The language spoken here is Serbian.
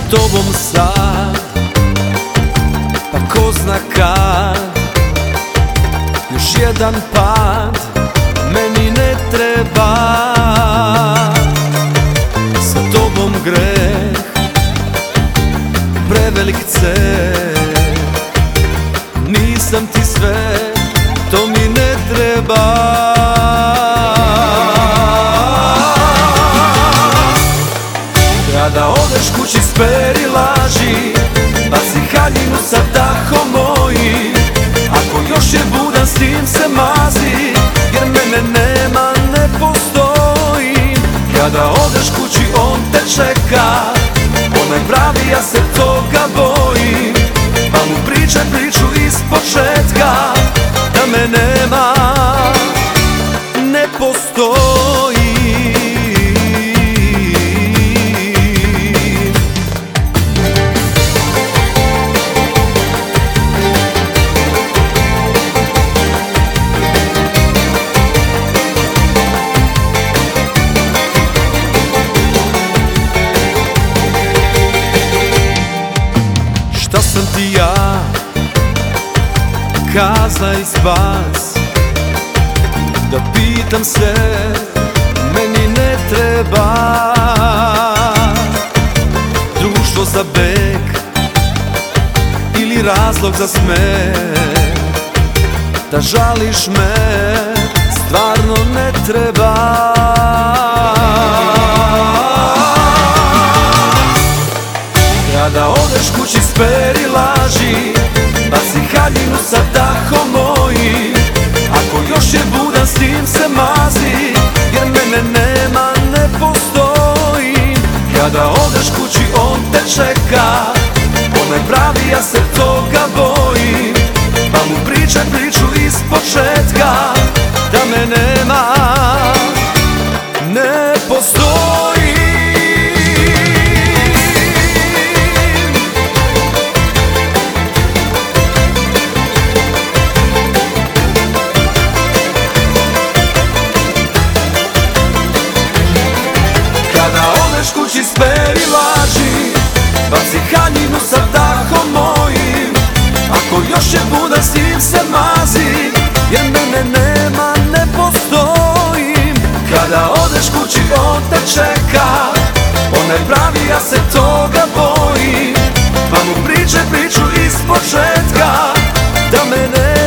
tobom sad, pa ko zna kad. Još jedan pad meni ne treba, sa tobom greh prevelik ceh. Nisam ti sve, to mi ne treba. Kada odeš kući speri laži, baci haljinu sa dahom mojim. Ako još je budan s tim se mazi, jer mene nema, ne postojim. Kada odeš kući on te čeka, onaj pravi, ja se toga bojim. Pa mu pričaj priču iz početka, da me nema, ne postoji. Šta sam ti ja, kazna i spas, da pitam se, meni ne treba društvo za beg ili razlog za smeh. Da žališ me, stvarno ne treba. Kada odeš kući speri laži, baci haljinu sa dahom mojim. Ako još je budan s tim se mazi, jer mene nema, ne postojim. Kada odeš kući on te čeka, onaj pravi, ja se toga bojim. Pa mu pričaj priču iz početka, da me nema, ne postoji. Kući speri laži, baci haljinu sa dahom mojim. Ako još je budan s tim se mazi, jer mene nema, ne postojim. Kada odeš kući on te čeka, onaj pravi, ja se toga bojim. Pa mu pričaj priču iz početka, da me nema.